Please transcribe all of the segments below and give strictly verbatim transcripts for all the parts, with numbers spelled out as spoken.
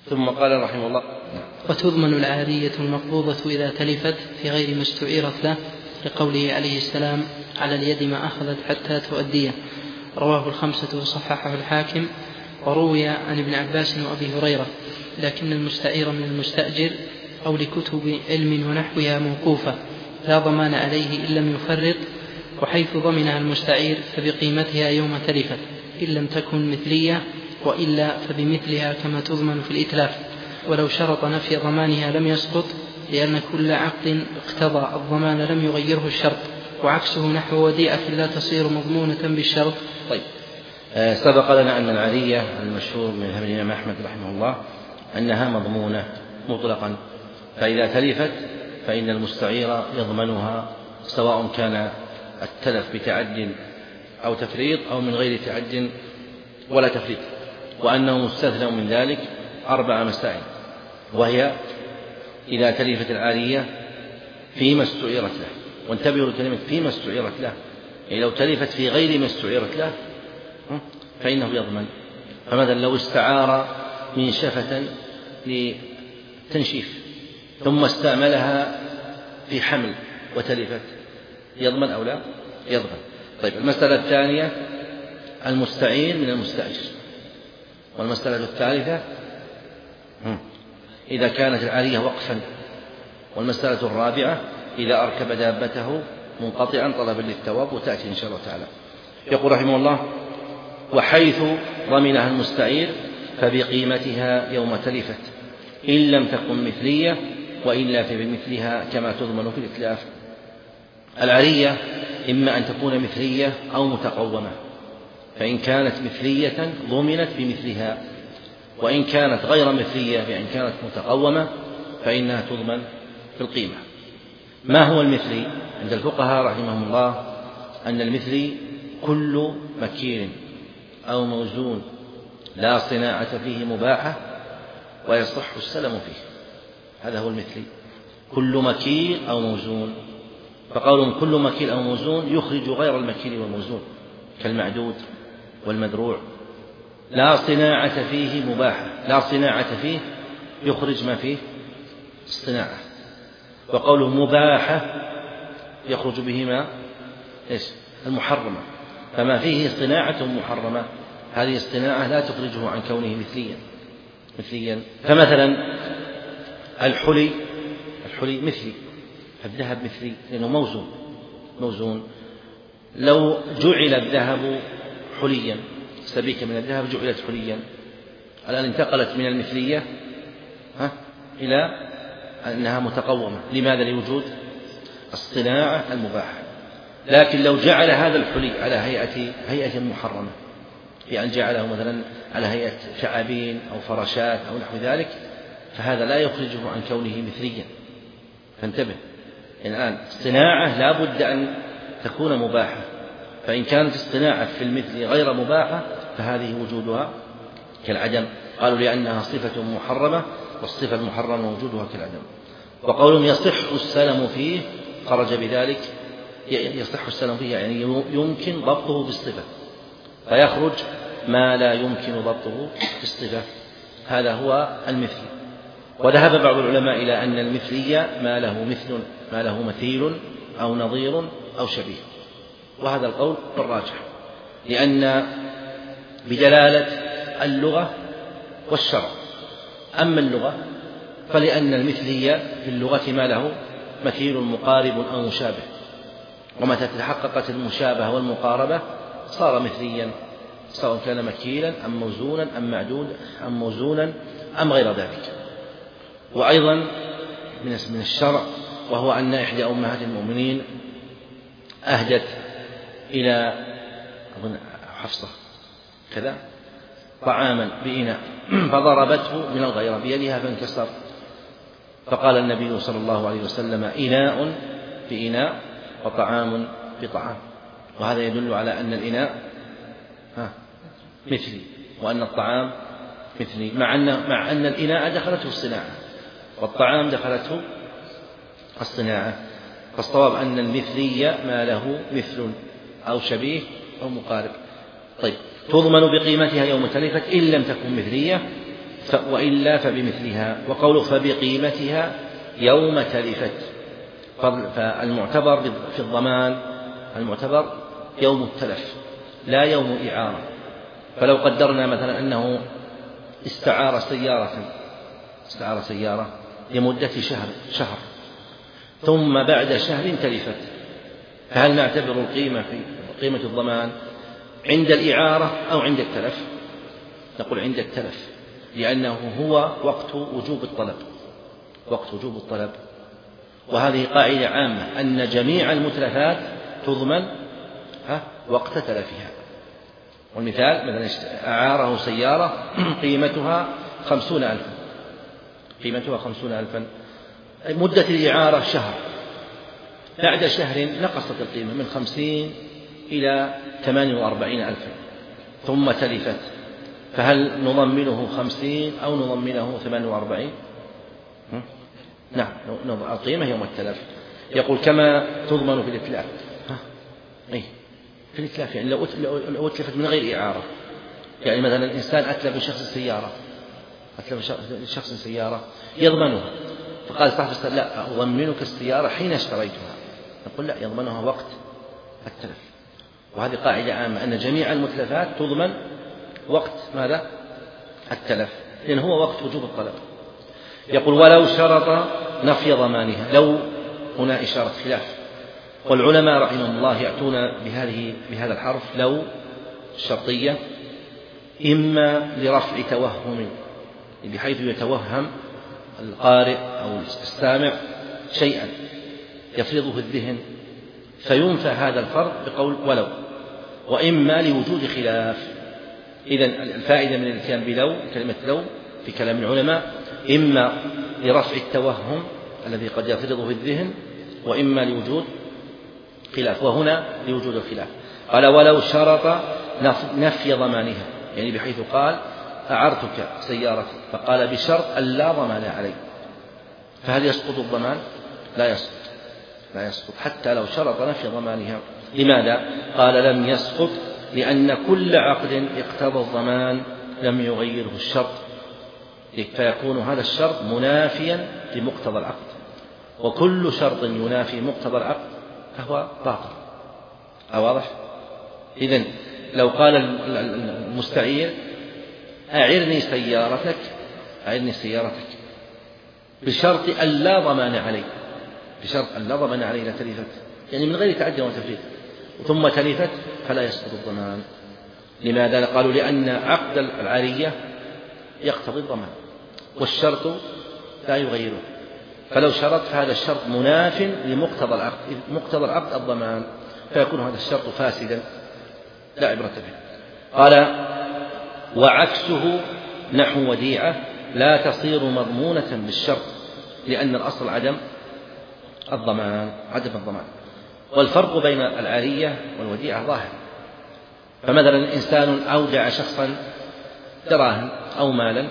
ثم قال رحمه الله: وتضمن العارية المقبوضة إذا تلفت في غير ما استعيرت له، لقوله عليه السلام: على اليد ما أخذت حتى تؤديه. رواه الخمسة وصححه الحاكم. وروي عن ابن عباس وأبي هريرة: لكن المستعير من المستأجر أو لكتب علم ونحوها موقوفة، لا ضمان عليه إن لم يفرط، وحيث ضمنها المستعير فبقيمتها يوم تلفت إن لم تكن مثلية، وإلا فبمثلها كما تضمن في الإتلاف. ولو شرط نفي ضمانها لم يسقط، لأن كل عقد اقتضى الضمان لم يغيره الشرط، وعكسه نحو وديعة لا تصير مضمونة بالشرط. طيب، آه سبق لنا أن العارية المشهور من مذهب الإمام أحمد رحمه الله أنها مضمونة مطلقا، فإذا تلفت فإن المستعير يضمنها، سواء كان التلف بتعد أو تفريط أو من غير تعد ولا تفريط، وأنه مستثنى من ذلك أربع مسائل، وهي: إذا تلفت العارية فيما استعيرت له، وانتبهوا لكلمة فيما استعيرت له، يعني لو تلفت في غير ما استعيرت له فإنه يضمن. فمثلا لو استعار منشفة لتنشيف ثم استعملها في حمل وتلفت، يضمن أو لا؟ يضمن. طيب، المسألة الثانية: المستعير من المستأجر. والمسألة الثالثة: إذا كانت العارية وقفا. والمسألة الرابعة: إذا أركب دابته منقطعا طلبا للثواب، وتأتي إن شاء الله تعالى. يقول رحمه الله: وحيث ضمنها المستعير فبقيمتها يوم تلفت إن لم تكن مثلية، وإلا فبمثلها كما تضمن في الإتلاف. العارية إما أن تكون مثلية أو متقومة، فإن كانت مثلية ضمنت بمثلها، وإن كانت غير مثلية بأن كانت متقومة فإنها تضمن في القيمة. ما هو المثلي؟ عند الفقهاء رحمهم الله أن المثلي كل مكيل أو موزون لا صناعة فيه مباحة ويصح السلم فيه، هذا هو المثلي، كل مكيل أو موزون. فقولهم كل مكيل أو موزون يخرج غير المكيل والموزون، كالمعدود والمدروع. لا صناعة فيه مباحة، لا صناعة فيه يخرج ما فيه الصناعة. وقوله مباحة يخرج بهما إيش؟ المحرمة. فما فيه صناعة محرمة هذه الصناعة لا تخرجه عن كونه مثليا مثليا فمثلا الحلي الحلي مثلي، الذهب مثلي لأنه موزون موزون. لو جعل الذهب حليا، سبيكة من الذهب جعلت حليا، الآن انتقلت من المثلية ها إلى أنها متقومة. لماذا؟ لوجود الصناعة المباحة. لكن لو جعل هذا الحلي على هيئة هيئة محرمة، بأن جعله مثلا على هيئة شعابين أو فراشات أو نحو ذلك، فهذا لا يخرجه عن كونه مثليا. فانتبه، الآن الصناعة لا بد أن تكون مباحة، فإن كانت الصناعة في المثل غير مباحة فهذه وجودها كالعدم. قالوا لأنها صفة محرمة، والصفة المحرمة وجودها كالعدم. وقولهم يصح السلم فيه خرج بذلك، يصح السلم فيه يعني يمكن ضبطه بالصفة، فيخرج ما لا يمكن ضبطه بالصفة، هذا هو المثل. وذهب بعض العلماء إلى أن المثلية ما له مثل، ما له مثيل أو نظير أو شبيه، وهذا القول الراجح، لأن بدلالة اللغة والشرع. أما اللغة فلأن المثلية في اللغة ما له مثيل مقارب أو مشابه، ومتى تحققت المشابهة والمقاربة صار مثليا، سواء كان مكيلا أم موزونا أم معدودا أم موزونا أم غير ذلك. وأيضا من الشرع، وهو أن إحدى أمهات المؤمنين أهدت إلى أظن حفصة كذا طعاما بإناء فضربته من الغيرة بيدها فانكسر، فقال النبي صلى الله عليه وسلم: إناء بإناء وطعام بطعام. وهذا يدل على أن الإناء مثلي وأن الطعام مثلي، مع أن مع أن الإناء دخلته الصناعة والطعام دخلته الصناعة. فالصواب أن المثلية ما له مثل أو شبيه أو مقارب. طيب، تضمن بقيمتها يوم تلفت إن لم تكن مثلية، وإلا فبمثلها. وقوله فبقيمتها يوم تلفت، فالمعتبر في الضمان المعتبر يوم التلف لا يوم إعارة. فلو قدرنا مثلا أنه استعار سيارة استعار سيارة لمدة شهر شهر ثم بعد شهر تلفت، فهل نعتبر القيمة في قيمة الضمان عند الإعارة أو عند التلف؟ نقول عند التلف، لأنه هو وقت وجوب الطلب وقت وجوب الطلب. وهذه قاعدة عامة أن جميع المتلفات تضمن وقت تلفها. والمثال مثلا أعاره سيارة قيمتها خمسون ألفا قيمتها خمسون ألفا مدة الإعارة شهر، بعد شهر نقصت القيمة من خمسين إلى ثمانين وأربعين ألفا ثم تلفت، فهل نضمنه خمسين أو نضمنه ثمانين وأربعين؟ نعم، القيمة يوم التلف. يقول كما تضمن في الإتلاف. أي في الإتلاف يعني لو أتلفت من غير إعارة، يعني مثلا الإنسان أتلف بشخص السيارة أتلف بشخص السيارة يضمنها، فقال صاحب السيارة لا أضمنك السيارة حين اشتريتها، نقول لا، يضمنها وقت التلف. وهذه قاعدة عامة أن جميع المتلفات تضمن وقت ماذا؟ التلف، لأن هو وقت وجوب الطلب. يقول ولو شرط نفي ضمانها، لو هنا إشارة خلاف، والعلماء رحمهم الله يأتون بهذه بهذا الحرف لو الشرطية إما لرفع توهم بحيث يتوهم القارئ أو السامع شيئا يفرضه الذهن فينفى هذا الفرض بقول ولو، وإما لوجود خلاف. إذن الفائدة من الاتيان بلو كلمة لو في كلام العلماء إما لرفع التوهم الذي قد يفرضه الذهن، وإما لوجود خلاف، وهنا لوجود الخلاف. قال ولو شرط نفي ضمانها، يعني بحيث قال أعرتك سيارتي فقال بشرط أن لا ضمان علي، فهل يسقط الضمان؟ لا يسقط لا يسقط حتى لو شرط نفي ضمانها. لماذا؟ قال لم يسقط لأن كل عقد اقتضى الضمان لم يغيره الشرط، فيكون هذا الشرط منافيا لمقتضى العقد، وكل شرط ينافي مقتضى العقد فهو باطل. أواضح؟ إذن لو قال المستعير أعرني سيارتك أعرني سيارتك بشرط أن لا ضمان علي بشرط أن لا ضمان علي لا تلفت، يعني من غير تعدي وتفريط، ثم تلفت فلا يسقط الضمان. لماذا؟ قالوا لأن عقد العارية يقتضي الضمان والشرط لا يغيره، فلو شرط فهذا الشرط مناف لمقتضى العقد، مقتضى العقد الضمان، فيكون هذا الشرط فاسدا لا عبرة به. قال وعكسه نحو وديعة لا تصير مضمونة بالشرط، لأن الأصل عدم الضمان عدم الضمان والفرق بين العارية والوديعة ظاهر. فمثلا إنسان أودع شخصا دراهم أو مالا،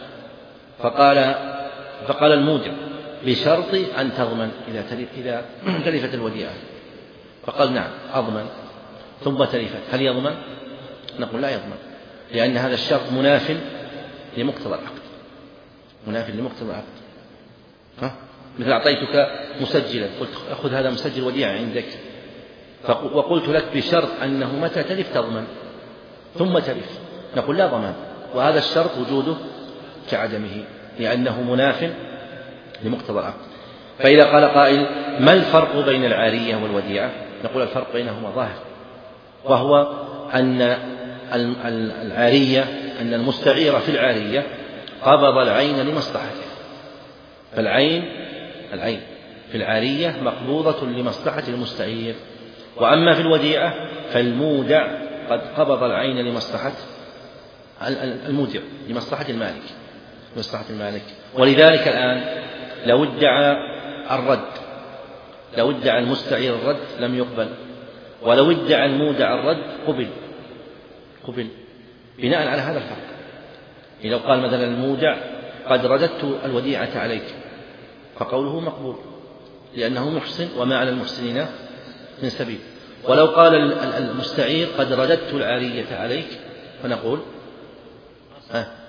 فقال فقال المودع بشرط أن تضمن إذا إذا تلفت الوديعة، فقال نعم أضمن، ثم تلفت، هل يضمن؟ نقول لا يضمن، لأن هذا الشرط مناف لمقتضى العقد مناف لمقتضى العقد. ها؟ مثل أعطيتك مسجلا، قلت أخذ هذا مسجل وديعة عندك، وقلت لك بشرط أنه متى تلف تضمن، ثم تلف، نقول لا ضمان، وهذا الشرط وجوده كعدمه لأنه مناف لمقتضى العقد. فإذا قال قائل ما الفرق بين العارية والوديعة؟ نقول الفرق بينهما ظاهر، وهو أن العارية أن المستعير في العارية قبض العين لمصلحته، فالعين العين في العارية مقبوضة لمصلحة المستعير، وأما في الوديعة فالمودع قد قبض العين لمصلحة المودع لمصلحة المالك لمصلحة المالك. ولذلك الآن لو ادعى الرد لو ادعى المستعير الرد لم يقبل، ولو ادعى المودع الرد قبل قبل بناء على هذا الفرق. لو قال مثلا المودع قد رددت الوديعة عليك فقوله مقبول لأنه محسن وما على المحسنين من سبيل، ولو قال المستعير قد رددت العارية عليك فنقول آه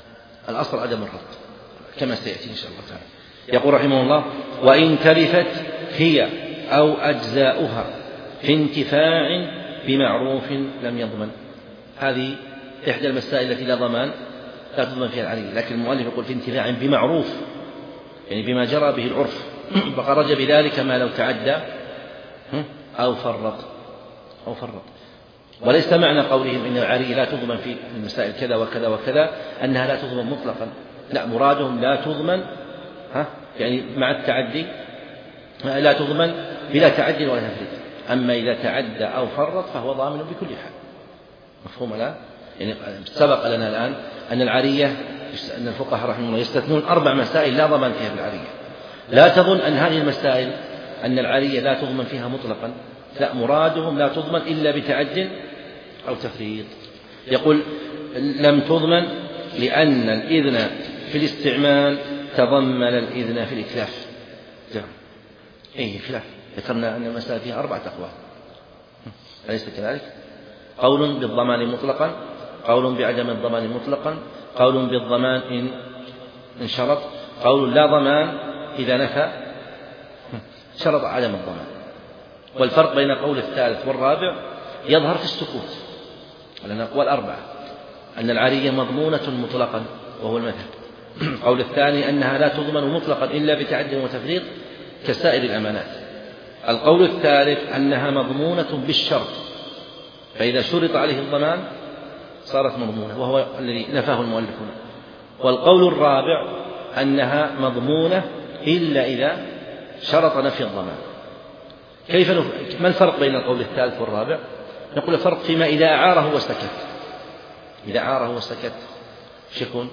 الأصل عدم الرد كما سيأتي إن شاء الله تعالى. يقول رحمه الله: وإن تلفت هي أو أجزاؤها في انتفاع بمعروف لم يضمن. هذه إحدى المسائل التي لا ضمان لا تضمن فيها العرية، لكن المؤلف يقول في انتفاع بمعروف، يعني بما جرى به العرف، فخرج بذلك ما لو تعدى أو فرط أو فرط. وليس معنى قولهم إن العرية لا تضمن في المسائل كذا وكذا وكذا أنها لا تضمن مطلقا، لا، مرادهم لا تضمن ها يعني مع التعدي، لا تضمن بلا تعدي ولا تفريط. أما إذا تعدى أو فرط فهو ضامن بكل حال. مفهوم لا؟ يعني سبق لنا الآن أن العرية أن الفقهاء رحمه الله يستثنون أربع مسائل لا ضمان فيها بالعرية. لا تظن أن هذه المسائل أن العرية لا تضمن فيها مطلقا، لا، مرادهم لا تضمن إلا بتعد أو تفريط. يقول: لم تضمن لأن الإذن في الاستعمال تضمن الإذن في الإتلاف. أي خلاف، ذكرنا أن المسألة فيها أربعة أقوال، أليس كذلك؟ قول بالضمان مطلقا، قول بعدم الضمان مطلقا، قول بالضمان إن انشرط، قول لا ضمان إذا نفى شرط عدم الضمان. والفرق بين قول الثالث والرابع يظهر في السكوت، لأن الأقوال أربعة: أن العرية مضمونة مطلقا وهو المذهب، قول الثاني أنها لا تضمن مطلقا إلا بتعد وتفريط كسائر الأمانات، القول الثالث أنها مضمونة بالشرط، فإذا شرط عليه الضمان صارت مضمونة، وهو الذي نفاه المؤلفون، والقول الرابع أنها مضمونة إلا إذا شرط نفي الضمان. كيف نف... ما الفرق بين القول الثالث والرابع؟ نقول الفرق فيما إذا أعاره وسكت. إذا أعاره وسكت ايش يكون؟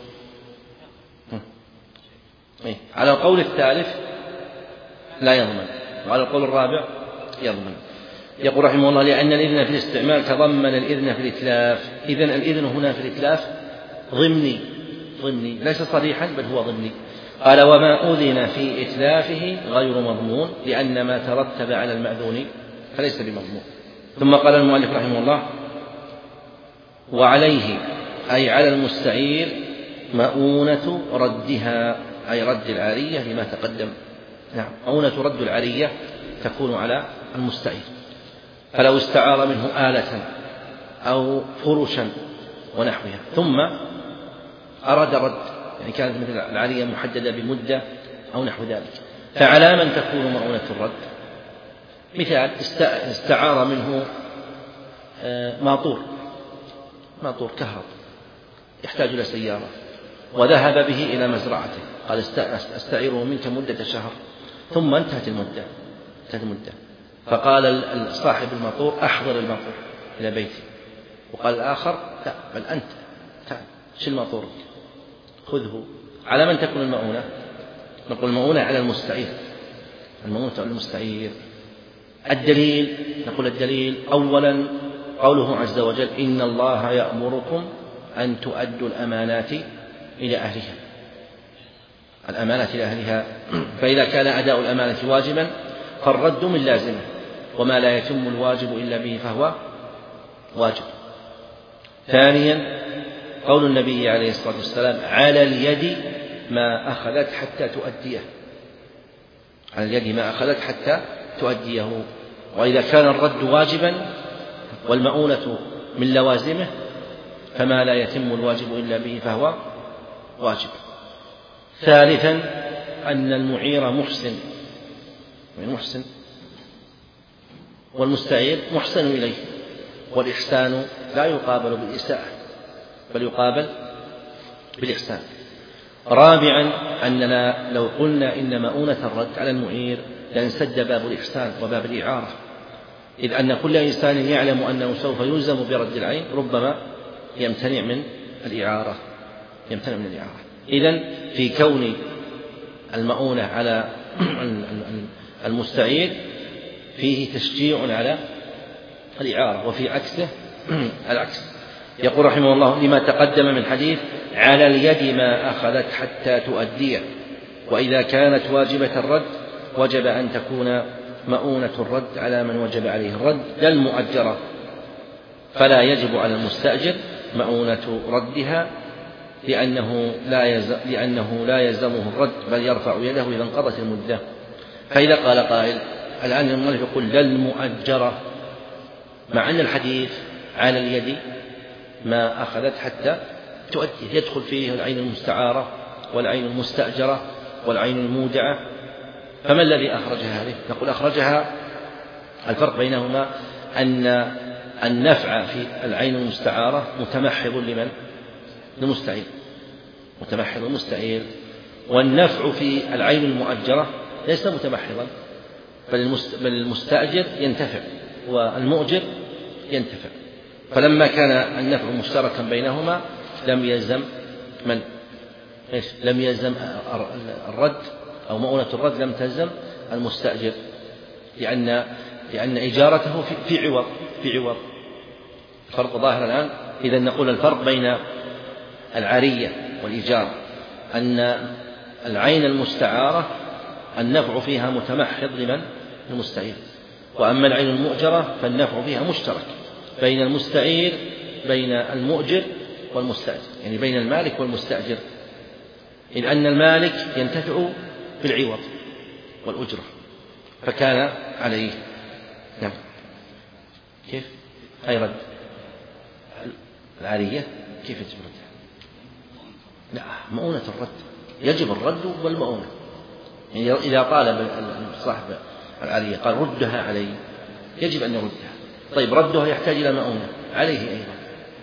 إيه؟ على القول الثالث لا يضمن، وعلى القول الرابع يضمن. يقول رحمه الله: لأن الإذن في الاستعمال تضمن الإذن في الإتلاف. إذن الإذن هنا في الإتلاف ضمني ضمني ليس صريحا بل هو ضمني. قال: وما أذن في إتلافه غير مضمون لأن ما ترتب على المأذون فليس بمضمون. ثم قال المؤلف رحمه الله: وعليه أي على المستعير مؤونة ردها، أي رد العارية لما تقدم. نعم، مؤونة رد العارية تكون على المستعير، فلو استعار منه آلة أو فرشا ونحوها ثم أراد رد، يعني كانت مثل العارية محددة بمدة أو نحو ذلك، فعلى من تكون مؤونة الرد؟ مثال: استعار منه ماطور ماطور كهرب يحتاج إلى سيارة، وذهب به إلى مزرعته، قال: أستعيره منك مدة شهر، ثم انتهت المدة انتهت المدة فقال صاحب الماطور: أحضر الماطور إلى بيتي، وقال الآخر: لا، بل أنت تعال شيل ماطورك خذه. على من تكون المؤونة؟ نقول المؤونة على المستعير، المؤونة على المستعير. الدليل، نقول الدليل أولا قوله عز وجل: إن الله يأمركم أن تؤدوا الأمانات إلى أهلها، الأمانات إلى أهلها، فإذا كان أداء الأمانة واجبا فالرد من لازمه، وما لا يتم الواجب إلا به فهو واجب. ثانيا قول النبي عليه الصلاة والسلام: على اليد ما أخذت حتى تؤديه، على اليد ما أخذت حتى تؤديه. وإذا كان الرد واجبا والمؤونة من لوازمه فما لا يتم الواجب إلا به فهو واجب. ثالثا أن المعير محسن محسن والمستعير محسن إليه، والإحسان لا يقابل بالإساءة بل يقابل بالإحسان. رابعا أننا لو قلنا إن مؤونة الرد على المعير لانسد باب الإحسان وباب الإعارة، إذ أن كل إنسان يعلم أنه سوف يلزم برد العين ربما يمتنع من الإعارة يمتنع من الإعارة. إذن في كون المؤونة على المستعير فيه تشجيع على الإعارة، وفي عكسه العكس. يقول رحمه الله: لما تقدم من حديث على اليد ما أخذت حتى تؤديه، وإذا كانت واجبة الرد وجب أن تكون مؤونة الرد على من وجب عليه الرد لا المؤجرة، فلا يجب على المستأجر مؤونة ردها لأنه لا يلزم لأنه لا يلزمه الرد بل يرفع يده إذا انقضت المدة. فإذا قال قائل الآن المؤلف يقول لا المؤجرة، مع أن الحديث على اليد ما أخذت حتى تؤدي، يدخل فيه العين المستعارة والعين المستأجرة والعين المودعة، فما الذي أخرجها هذه؟ نقول أخرجها الفرق بينهما أن النفع في العين المستعارة متمحض لمن؟ للمستعير، متمحض المستعير، والنفع في العين المؤجرة ليس متمحضا، بل المستأجر ينتفع والمؤجر ينتفع. فلما كان النفع مشتركا بينهما لم يلزم من؟ إيش؟ لم يلزم الرد أو مؤونة الرد لم تلزم المستأجر، لأن لأن إجارته في, في عوض في عوض الفرق ظاهر الآن. إذا نقول الفرق بين العارية والإيجار أن العين المستعارة النفع فيها متمحض لمن؟ المستعير، وأما العين المؤجرة فالنفع فيها مشترك بين المستعير بين المؤجر والمستأجر، يعني بين المالك والمستأجر، إذ أن المالك ينتفع بالعوض والأجرة فكان عليه. نعم. كيف؟ أي رد العارية كيف يجب الرد؟ لا، مؤونة الرد يجب الرد والمؤونة، يعني إذا طالب صاحب العارية قال ردها علي يجب أن يردها. طيب ردها يحتاج إلى مؤونة عليه أيضا.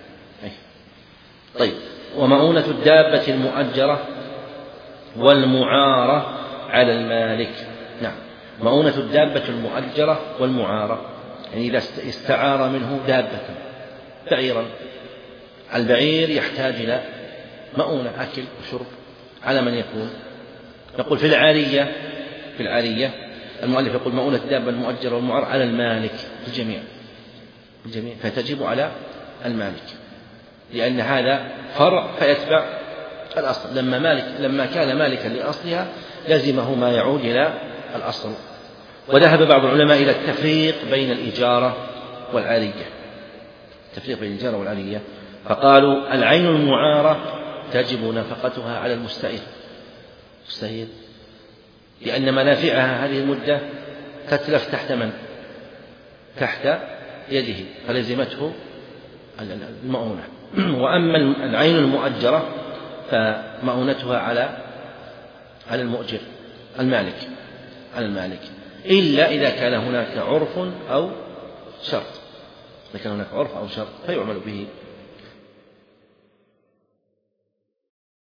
طيب ومؤونة الدابة المؤجرة والمعارة على المالك. نعم، مؤونة الدابة المؤجرة والمعارة، يعني إذا استعار منه دابة بعيرا، البعير يحتاج إلى مؤونة أكل وشرب، على من يكون؟ نقول في العارية في العارية المؤلف يقول مؤونة الدابة المؤجرة والمعارة على المالك الجميع الجميع فتجب على المالك، لأن هذا فرع فيتبع الأصل. لما مالك لما كان مالكا لأصلها لزمه ما يعود إلى الأصل. وذهب بعض العلماء إلى التفريق بين الإجارة والعارية، التفريق بين الإجارة والعارية، فقالوا العين المعارة تجب نفقتها على المستعير مستعير لأن منافعها هذه المدة تتلف تحت من؟ تحت يده، فلزمته المؤونة. وأما العين المؤجرة فمؤونتها على على المؤجر المالك على المالك، إلا إذا كان هناك عرف أو شرط، إذا كان هناك عرف أو شرط فيعمل به